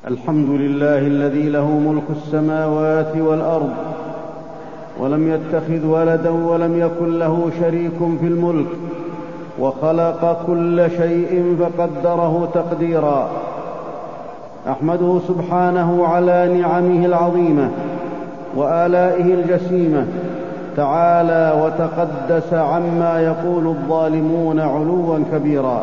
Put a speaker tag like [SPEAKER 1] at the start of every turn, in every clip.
[SPEAKER 1] الحمد لله الذي له ملك السماوات والأرض، ولم يتخذ ولدا ولم يكن له شريك في الملك، وخلق كل شيء فقدره تقديرا. أحمده سبحانه على نعمه العظيمة وآلائه الجسيمة، تعالى وتقدس عما يقول الظالمون علوا كبيرا.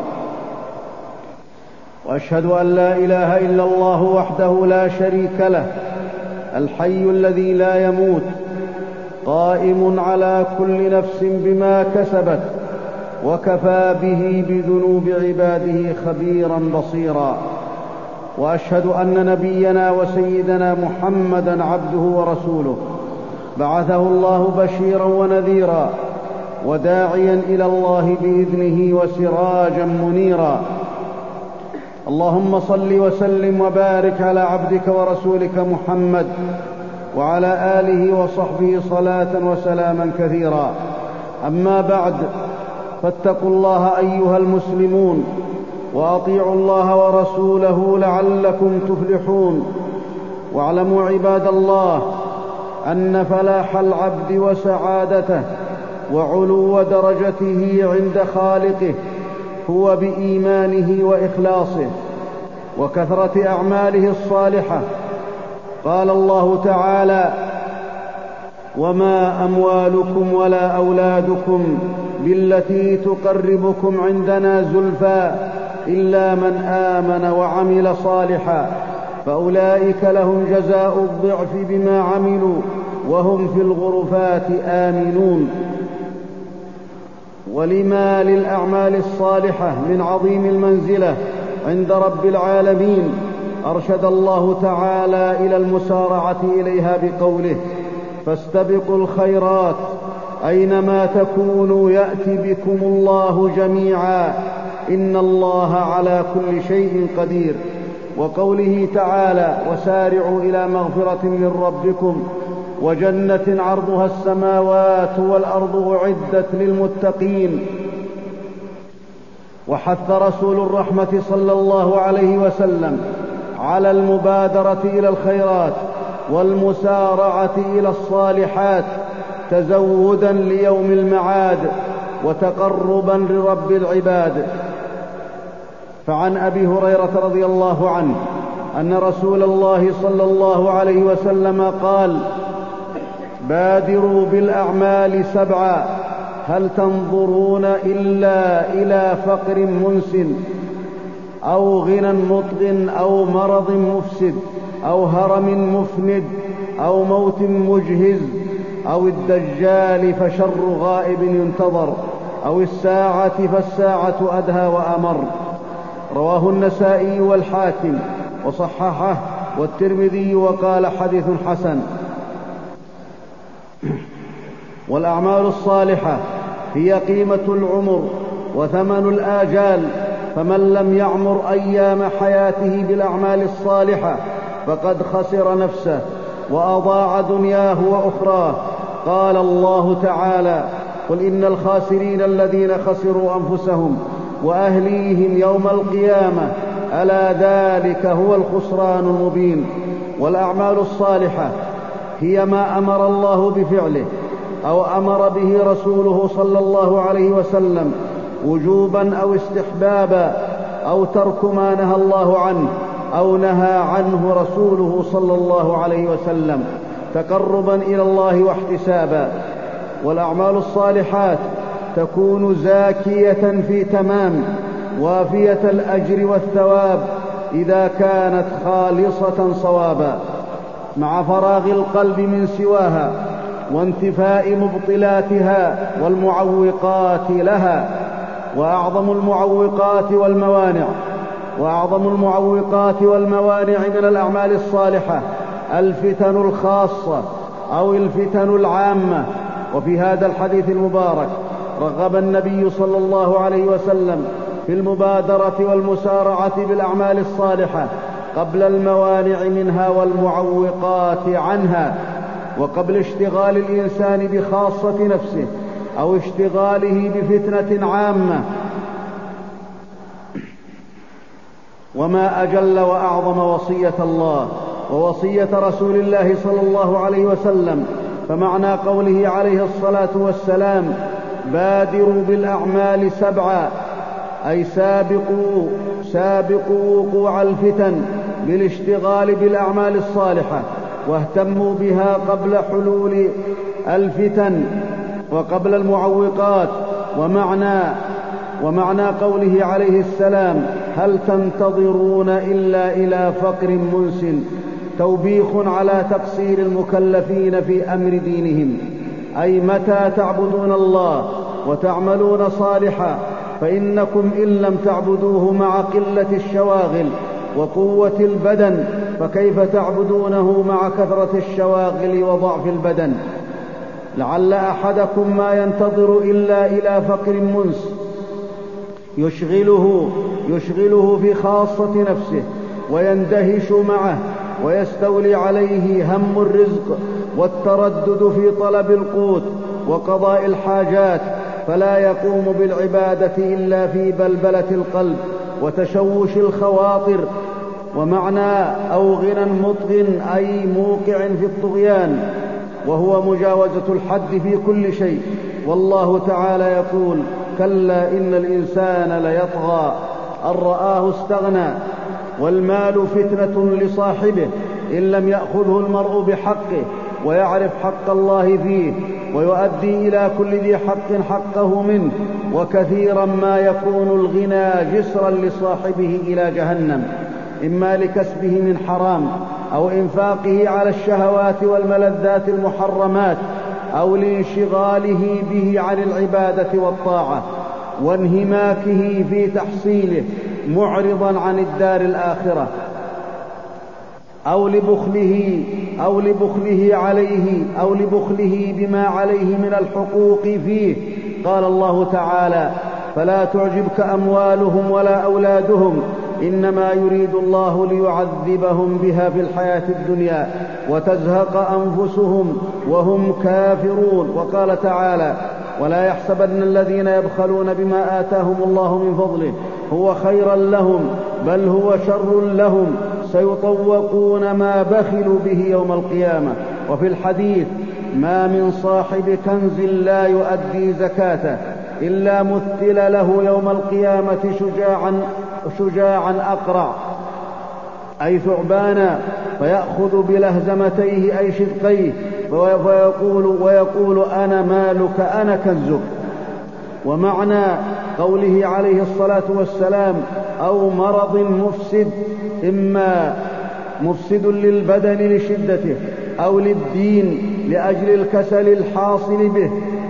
[SPEAKER 1] وأشهد أن لا إله إلا الله وحده لا شريك له، الحي الذي لا يموت، قائم على كل نفس بما كسبت، وكفى به بذنوب عباده خبيرا بصيرا. وأشهد أن نبينا وسيدنا محمدا عبده ورسوله، بعثه الله بشيرا ونذيرا، وداعيا إلى الله بإذنه وسراجا منيرا. اللهم صل وسلم وبارك على عبدك ورسولك محمد وعلى آله وصحبه صلاة وسلاما كثيرا. أما بعد، فاتقوا الله أيها المسلمون، وأطيعوا الله ورسوله لعلكم تفلحون. واعلموا عباد الله أن فلاح العبد وسعادته وعلو درجته عند خالقه هو بإيمانه وإخلاصه وكثرة أعماله الصالحة. قال الله تعالى: وما أموالكم ولا أولادكم بالتي تقربكم عندنا زلفى إلا من آمن وعمل صالحا فأولئك لهم جزاء الضعف بما عملوا وهم في الغرفات آمنون. ولما للأعمال الصالحة من عظيم المنزلة عند رب العالمين، أرشد الله تعالى إلى المسارعة إليها بقوله: فاستبقوا الخيرات أينما تكونوا يأتي بكم الله جميعا إن الله على كل شيء قدير. وقوله تعالى: وسارعوا إلى مغفرة من ربكم وجنة عرضها السماوات والأرض أعدت للمتقين. وحث رسول الرحمة صلى الله عليه وسلم على المبادرة إلى الخيرات والمسارعة إلى الصالحات تزودا ليوم المعاد وتقربا لرب العباد. فعن أبي هريرة رضي الله عنه أن رسول الله صلى الله عليه وسلم قال: بادروا بالأعمال 7، هل تنظرون إلا إلى فقر منسن أو غنى مطغ أو مرض مفسد أو هرم مفند أو موت مجهز أو الدجال فشر غائب ينتظر أو الساعة فالساعة أدهى وأمر. رواه النسائي والحاكم وصححه والترمذي وقال: حديث حسن. والأعمال الصالحة هي قيمة العمر وثمن الآجال، فمن لم يعمر أيام حياته بالأعمال الصالحة فقد خسر نفسه وأضاع دنياه وأخراه. قال الله تعالى: قل إن الخاسرين الذين خسروا أنفسهم وأهليهم يوم القيامة ألا ذلك هو الخسران المبين. والأعمال الصالحة هي ما أمر الله بفعله أو أمر به رسوله صلى الله عليه وسلم وجوبا أو استحبابا، أو ترك ما نهى الله عنه أو نهى عنه رسوله صلى الله عليه وسلم تقربا إلى الله واحتسابا. والأعمال الصالحات تكون زاكية في تمام وافية الأجر والثواب إذا كانت خالصة صوابا، مع فراغ القلب من سواها وانتفاء مبطلاتها والمعوقات لها. وأعظم المعوقات والموانع من الأعمال الصالحة الفتن الخاصة أو الفتن العامة. وفي هذا الحديث المبارك رغب النبي صلى الله عليه وسلم في المبادرة والمسارعة بالأعمال الصالحة قبل الموانع منها والمعوقات عنها، وقبل اشتغال الإنسان بخاصة نفسه أو اشتغاله بفتنة عامة. وما أجل وأعظم وصية الله ووصية رسول الله صلى الله عليه وسلم. فمعنى قوله عليه الصلاة والسلام: بادروا بالأعمال 7، أي سابقوا وقوع الفتن بالاشتغال بالأعمال الصالحة، واهتموا بها قبل حلول الفتن وقبل المعوقات. ومعنى قوله عليه السلام: هل تنتظرون إلا إلى فقر منس، توبيخ على تقصير المكلفين في أمر دينهم، أي متى تعبدون الله وتعملون صالحا، فإنكم إن لم تعبدوه مع قلة الشواغل وقوة البدن، فكيف تعبدونه مع كثرة الشواغل وضعف البدن؟ لعل أحدكم ما ينتظر إلا إلى فقر منس يشغله في خاصة نفسه ويندهش معه ويستولي عليه هم الرزق والتردد في طلب القوت وقضاء الحاجات، فلا يقوم بالعبادة إلا في بلبلة القلب وتشوش الخواطر. ومعنى أو غنى مطغ، أي موقع في الطغيان، وهو مجاوزة الحد في كل شيء. والله تعالى يقول: كلا إن الإنسان ليطغى أن رآه استغنى. والمال فتنة لصاحبه إن لم يأخذه المرء بحقه ويعرف حق الله فيه ويؤدي إلى كل ذي حق حقه منه. وكثيرا ما يكون الغنى جسرا لصاحبه إلى جهنم، إما لكسبه من حرام أو إنفاقه على الشهوات والملذات المحرمات أو لانشغاله به عن العبادة والطاعة وانهماكه في تحصيله معرضا عن الدار الآخرة، أو لبخله بما عليه من الحقوق فيه. قال الله تعالى: فلا تعجبك أموالهم ولا أولادهم إنما يريد الله ليعذبهم بها في الحياة الدنيا وتزهق أنفسهم وهم كافرون. وقال تعالى: ولا يحسبن الذين يبخلون بما آتاهم الله من فضله هو خيرا لهم بل هو شر لهم سيطوقون ما بخلوا به يوم القيامة. وفي الحديث: ما من صاحب كنز لا يؤدي زكاته إلا مثل له يوم القيامة شجاعا أقرع، أي ثعبانا، فيأخذ بلهزمتيه أي شدقيه ويقول: أنا مالك أنا كنزك. ومعنى قوله عليه الصلاة والسلام: أو مرض مفسد، إما مفسد للبدن لشدته، أو للدين لأجل الكسل الحاصل به،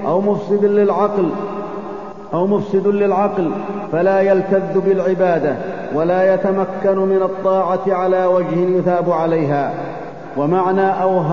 [SPEAKER 1] أو مفسد للعقل فلا يلتذ بالعبادة ولا يتمكن من الطاعة على وجه يثاب عليها. ومعنى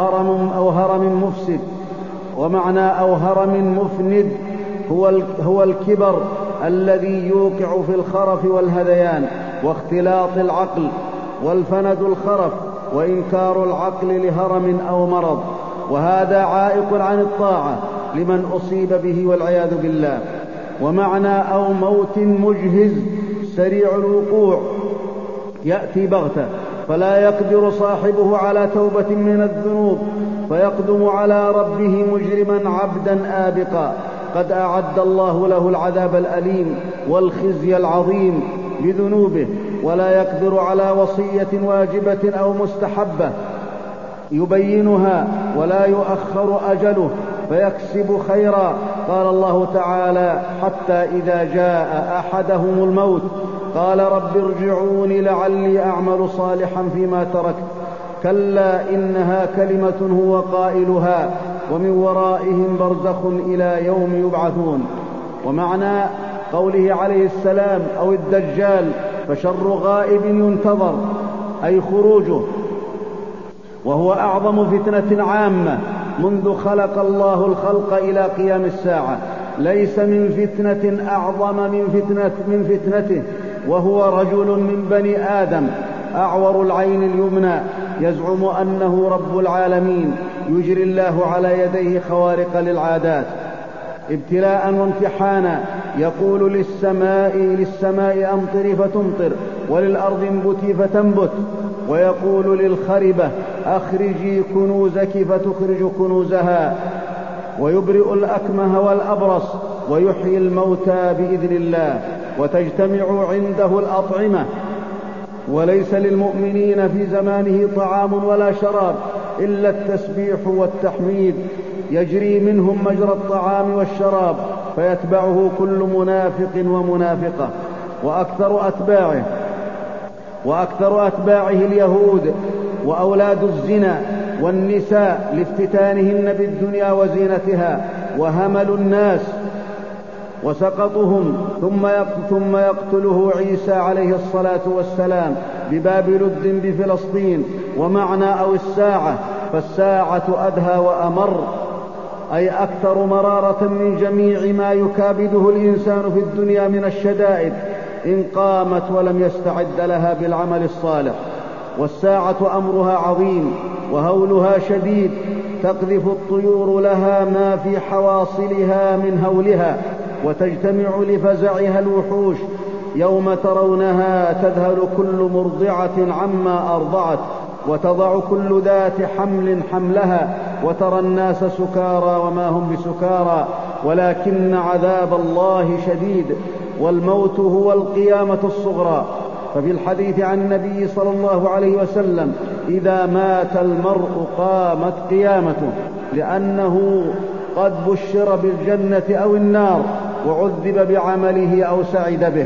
[SPEAKER 1] أو هرم مفند هو الكبر الذي يوقع في الخرف والهذيان واختلاط العقل، والفند الخرف وإنكار العقل لهرم أو مرض، وهذا عائق عن الطاعة لمن أصيب به والعياذ بالله. ومعنى أو موت مجهز سريع الوقوع يأتي بغتة فلا يقدر صاحبه على توبة من الذنوب فيقدم على ربه مجرما عبدا آبقا، قد أعد الله له العذاب الأليم والخزي العظيم بذنوبه، ولا يقدر على وصية واجبة أو مستحبة يبينها ولا يؤخر أجله فيكسب خيرا. قال الله تعالى: حتى إذا جاء أحدهم الموت قال رب ارجعون لعلي أعمل صالحا فيما تركت، كلا إنها كلمة هو قائلها ومن ورائهم برزخ إلى يوم يبعثون. ومعنى قوله عليه السلام: أو الدجال، فشر غائب ينتظر، أي خروجه، وهو أعظم فتنة عامة منذ خلق الله الخلق إلى قيام الساعة، ليس من فتنة أعظم من فتنته، وهو رجل من بني آدم أعور العين اليمنى يزعم أنه رب العالمين، يجري الله على يديه خوارق للعادات ابتلاء وامتحانا يقول للسماء أمطري فتمطر، وللأرض انبتي فتنبت، ويقول للخربة أخرجي كنوزك فتخرج كنوزها، ويبرئ الأكمه والأبرص، ويحيي الموتى بإذن الله، وتجتمع عنده الأطعمة. وليس للمؤمنين في زمانه طعام ولا شراب إلا التسبيح والتحميد، يجري منهم مجرى الطعام والشراب، فيتبعه كل منافق ومنافقة. وأكثر أتباعه اليهود وأولاد الزنا والنساء لافتتانهن بالدنيا وزينتها، وهمل الناس وسقطهم. ثم يقتله عيسى عليه الصلاة والسلام بباب لد بفلسطين. ومعنى أو الساعة، فالساعة أدهى وأمر، أي أكثر مرارة من جميع ما يكابده الإنسان في الدنيا من الشدائد، إن قامت ولم يستعد لها بالعمل الصالح. والساعة أمرها عظيم وهولها شديد، تقذف الطيور لها ما في حواصلها من هولها، وتجتمع لفزعها الوحوش. يوم ترونها تذهل كل مرضعة عما أرضعت، وتضع كل ذات حمل حملها، وترى الناس سكارى وما هم بسكارى ولكن عذاب الله شديد. والموت هو القيامة الصغرى. ففي الحديث عن النبي صلى الله عليه وسلم: إذا مات المرء قامت قيامته، لأنه قد بشر بالجنة أو النار، وعذب بعمله أو سعد به.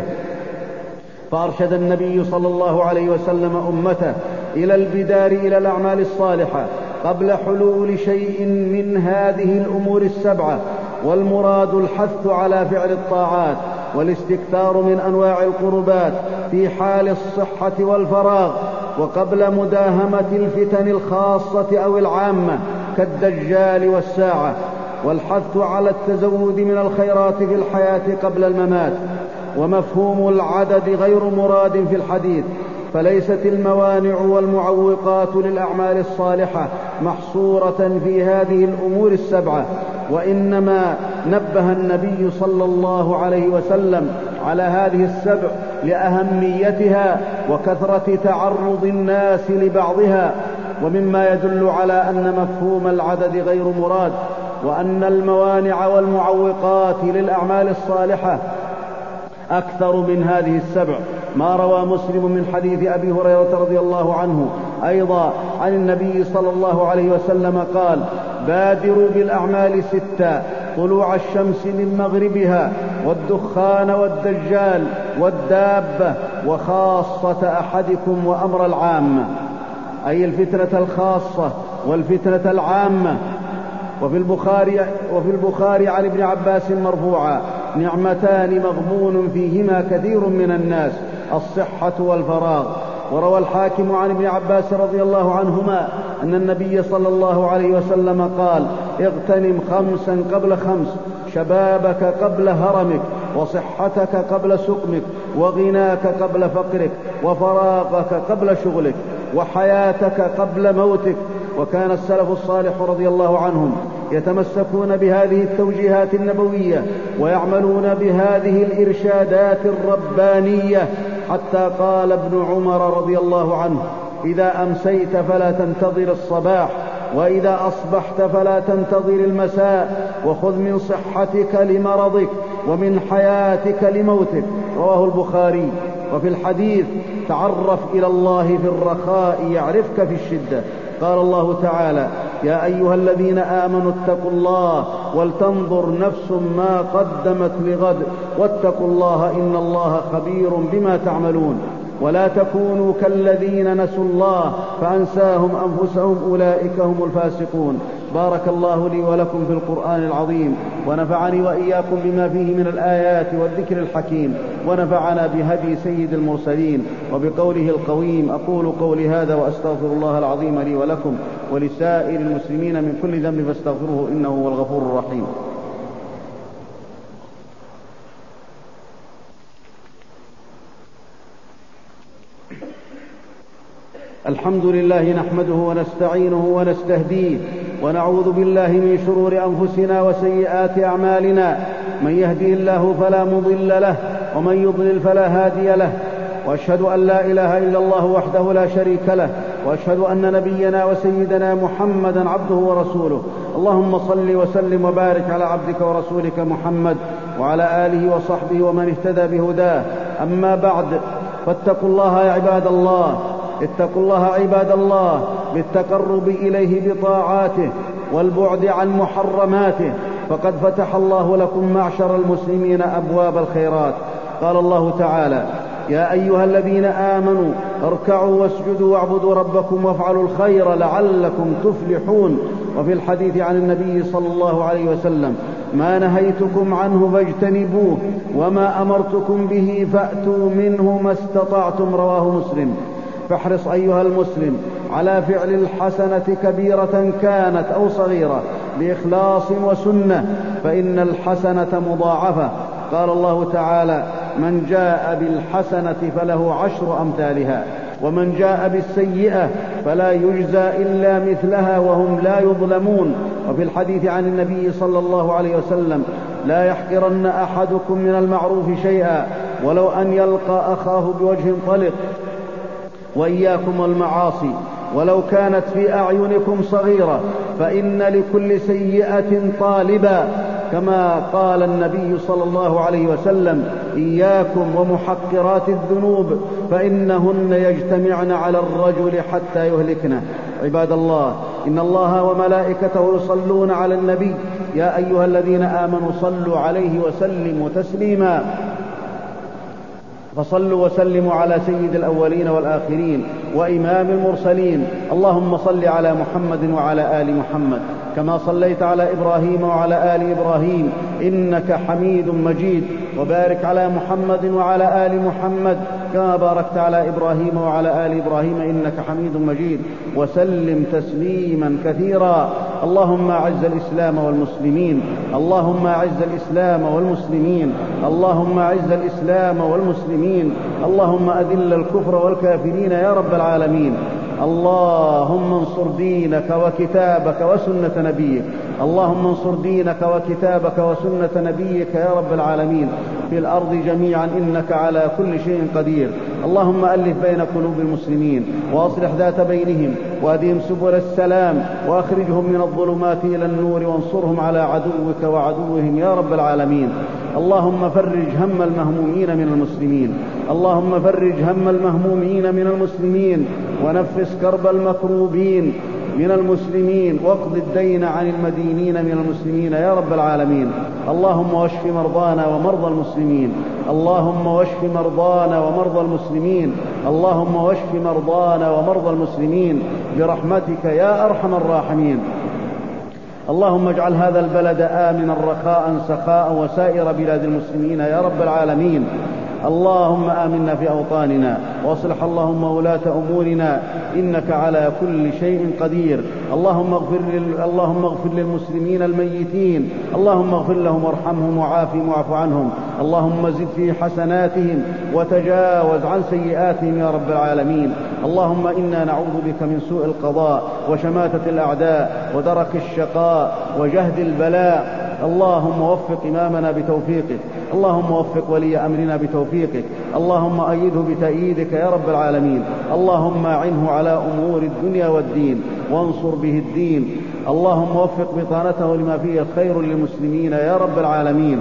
[SPEAKER 1] فأرشد النبي صلى الله عليه وسلم أمته إلى البدار إلى الأعمال الصالحة قبل حلول شيء من هذه الأمور السبعة، والمراد الحث على فعل الطاعات والاستكثار من أنواع القربات في حال الصحة والفراغ، وقبل مداهمة الفتن الخاصة أو العامة كالدجال والساعة، والحث على التزود من الخيرات في الحياة قبل الممات. ومفهوم العدد غير مراد في الحديث، فليست الموانع والمعوقات للأعمال الصالحة محصورة في هذه الأمور السبعة، وإنما نبه النبي صلى الله عليه وسلم على هذه السبع لأهميتها وكثرة تعرض الناس لبعضها. ومما يدل على أن مفهوم العدد غير مراد، وأن الموانع والمعوقات للأعمال الصالحة أكثر من هذه السبع ما روى مسلم من حديث أبي هريرة رضي الله عنه أيضا عن النبي صلى الله عليه وسلم قال: بادروا بالأعمال 6: طلوع الشمس من مغربها، والدخان والدجال والدابة، وخاصة أحدكم وأمر العامة، أي الفتنة الخاصة والفتنة العامة. وفي البخاري عن ابن عباس مرفوعا: نعمتان مغبون فيهما كثير من الناس: الصحة والفراغ. وروى الحاكم عن ابن عباس رضي الله عنهما أن النبي صلى الله عليه وسلم قال: اغتنم 5 قبل 5، شبابك قبل هرمك، وصحتك قبل سقمك، وغناك قبل فقرك، وفراغك قبل شغلك، وحياتك قبل موتك. وكان السلف الصالح رضي الله عنهم يتمسكون بهذه التوجيهات النبوية ويعملون بهذه الإرشادات الربانية، حتى قال ابن عمر رضي الله عنه: إذا أمسيت فلا تنتظر الصباح، وإذا أصبحت فلا تنتظر المساء، وخذ من صحتك لمرضك ومن حياتك لموتك. رواه البخاري. وفي الحديث: تعرف إلى الله في الرخاء يعرفك في الشدة. قال الله تعالى: يا أيها الذين آمنوا اتقوا الله ولتنظر نفس ما قدمت لغد واتقوا الله إن الله خبير بما تعملون. ولا تكونوا كالذين نسوا الله فأنساهم أنفسهم أولئك هم الفاسقون. بارك الله لي ولكم في القرآن العظيم، ونفعني وإياكم بما فيه من الآيات والذكر الحكيم، ونفعنا بهدي سيد المرسلين وبقوله القويم. أقول قولي هذا وأستغفر الله العظيم لي ولكم ولسائر المسلمين من كل ذنب فاستغفروه إنه هو الغفور الرحيم. الحمد لله نحمده ونستعينه ونستهديه ونعوذ بالله من شرور أنفسنا وسيئات أعمالنا، من يهدي الله فلا مضل له ومن يضلل فلا هادي له، وأشهد أن لا إله إلا الله وحده لا شريك له، وأشهد أن نبينا وسيدنا محمدا عبده ورسوله. اللهم صل وسلم وبارك على عبدك ورسولك محمد وعلى آله وصحبه ومن اهتدى بهداه. أما بعد، فاتقوا الله يا عباد الله، اتقوا الله عباد الله بالتقرب إليه بطاعاته والبعد عن محرماته، فقد فتح الله لكم معشر المسلمين أبواب الخيرات. قال الله تعالى: يا أيها الذين آمنوا اركعوا واسجدوا واعبدوا ربكم وافعلوا الخير لعلكم تفلحون. وفي الحديث عن النبي صلى الله عليه وسلم: ما نهيتكم عنه فاجتنبوه وما أمرتكم به فأتوا منه ما استطعتم. رواه مسلم. فاحرص أيها المسلم على فعل الحسنة كبيرة كانت أو صغيرة بإخلاص وسنة، فإن الحسنة مضاعفة. قال الله تعالى: من جاء بالحسنة فله 10 أمثالها، ومن جاء بالسيئة فلا يجزى إلا مثلها وهم لا يظلمون. وفي الحديث عن النبي صلى الله عليه وسلم: لا يحقرن أحدكم من المعروف شيئا ولو أن يلقى أخاه بوجه طلق. وإياكم والمعاصي ولو كانت في أعينكم صغيرة، فإن لكل سيئة طالبا، كما قال النبي صلى الله عليه وسلم: إياكم ومحقرات الذنوب فإنهن يجتمعن على الرجل حتى يهلكنه. عباد الله، إن الله وملائكته يصلون على النبي، يا أيها الذين آمنوا صلوا عليه وسلموا تسليما. فصلوا وسلموا على سيد الأولين والآخرين وإمام المرسلين. اللهم صل على محمد وعلى آل محمد كما صليت على إبراهيم وعلى آل إبراهيم إنك حميد مجيد، وبارك على محمد وعلى آل محمد كما باركت على إبراهيم وعلى آل إبراهيم إنك حميد مجيد، وسلم تسليما كثيرا. اللهم أعز الإسلام والمسلمين، اللهم أعز الإسلام والمسلمين، اللهم أعز الإسلام والمسلمين، اللهم أذل الكفر والكافرين يا رب العالمين. اللهم انصر دينك وكتابك وسنة نبيك، اللهم انصر دينك وكتابك وسنة نبيك يا رب العالمين في الأرض جميعا إنك على كل شيء قدير. اللهم ألف بين قلوب المسلمين وأصلح ذات بينهم وأهدهم سبل السلام وأخرجهم من الظلمات إلى النور وانصرهم على عدوك وعدوهم يا رب العالمين. اللهم فرج هم المهمومين من المسلمين، اللهم فرج هم المهمومين من المسلمين، ونفس كرب المكروبين من المسلمين، واقض الدين عن المدينين من المسلمين يا رب العالمين. اللهم واشف مرضانا ومرضى المسلمين، اللهم واشف مرضانا ومرضى المسلمين، اللهم واشف مرضانا ومرضى المسلمين برحمتك يا أرحم الراحمين. اللهم اجعل هذا البلد آمنا رخاء سخاء وسائر بلاد المسلمين يا رب العالمين. اللهم آمنا في أوطاننا، واصلح اللهم ولاة أمورنا إنك على كل شيء قدير. اللهم اغفر للمسلمين الميتين، اللهم اغفر لهم وارحمهم وعافهم واعف عنهم، اللهم زد في حسناتهم وتجاوز عن سيئاتهم يا رب العالمين. اللهم إنا نعوذ بك من سوء القضاء وشماتة الأعداء ودرك الشقاء وجهد البلاء. اللهم وفق إمامنا بتوفيقك، اللهم وفق ولي أمرنا بتوفيقك، اللهم أيده بتأييدك يا رب العالمين. اللهم أعنه على أمور الدنيا والدين وانصر به الدين. اللهم وفق بطانته لما فيه الخير للمسلمين يا رب العالمين.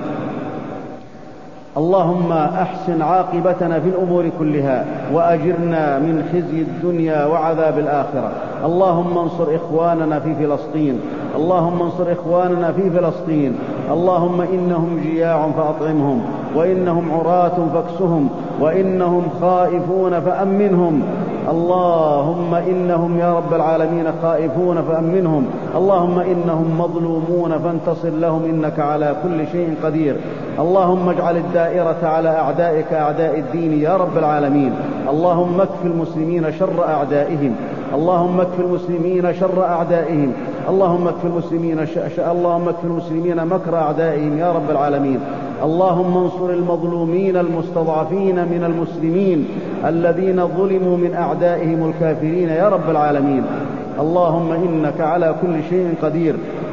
[SPEAKER 1] اللهم أحسن عاقبتنا في الأمور كلها وأجرنا من خزي الدنيا وعذاب الآخرة. اللهم انصر إخواننا في فلسطين، اللهم انصر إخواننا في فلسطين. اللهم إنهم جياع فأطعمهم، وإنهم عراة فاكسهم، وإنهم خائفون فأمنهم. اللهم إنهم يا رب العالمين خائفون فأمنهم، اللهم إنهم مظلومون فانتصر لهم إنك على كل شيء قدير. اللهم اجعل الدائرة على أعدائك أعداء الدين يا رب العالمين. اللهم اكف المسلمين شر أعدائهم، اللهم اكف المسلمين شر أعدائهم، اللهم اكف المسلمين مكر أعدائهم يا رب العالمين. اللهم انصر المظلومين المستضعفين من المسلمين الذين ظلموا من أعدائهم الكافرين يا رب العالمين. اللهم إنك على كل شيء قدير.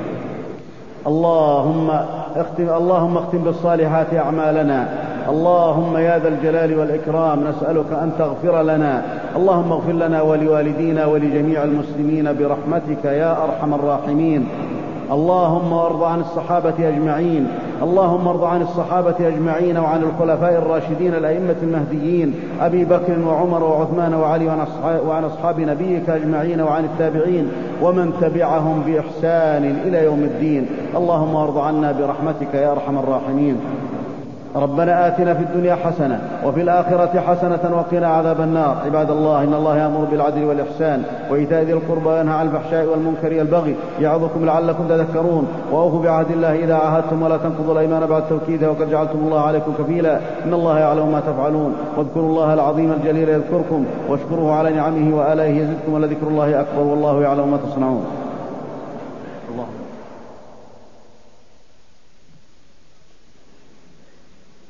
[SPEAKER 1] اللهم اختم بالصالحات أعمالنا. اللهم يا ذا الجلال والإكرام نسألك أن تغفر لنا. اللهم اغفر لنا ولوالدينا ولجميع المسلمين برحمتك يا أرحم الراحمين. اللهم ارض عن الصحابة أجمعين. اللهم ارض عن الصحابة أجمعين وعن الخلفاء الراشدين الأئمة المهديين أبي بكر وعمر وعثمان وعلي وعن أصحاب نبيك أجمعين وعن التابعين ومن تبعهم بإحسان إلى يوم الدين. اللهم ارض عنا برحمتك يا أرحم الراحمين. ربنا آتنا في الدنيا حسنة وفي الآخرة حسنة وقنا عذاب النار. عباد الله، إن الله يأمر بالعدل والإحسان وإيتاء ذي القربى وينهى عن الفحشاء والمنكر والبغي يعظكم لعلكم تذكرون. وأوفوا بعهد الله إذا عاهدتم ولا تنقضوا الأيمان بعد توكيدها وقد جعلتم الله عليكم كفيلا إن الله يعلم ما تفعلون. واذكروا الله العظيم الجليل يذكركم واشكروه على نعمه وآلائه يزدكم ولذكر الله أكبر والله يعلم ما تصنعون. الله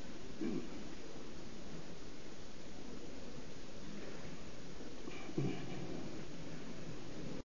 [SPEAKER 1] Mm-hmm.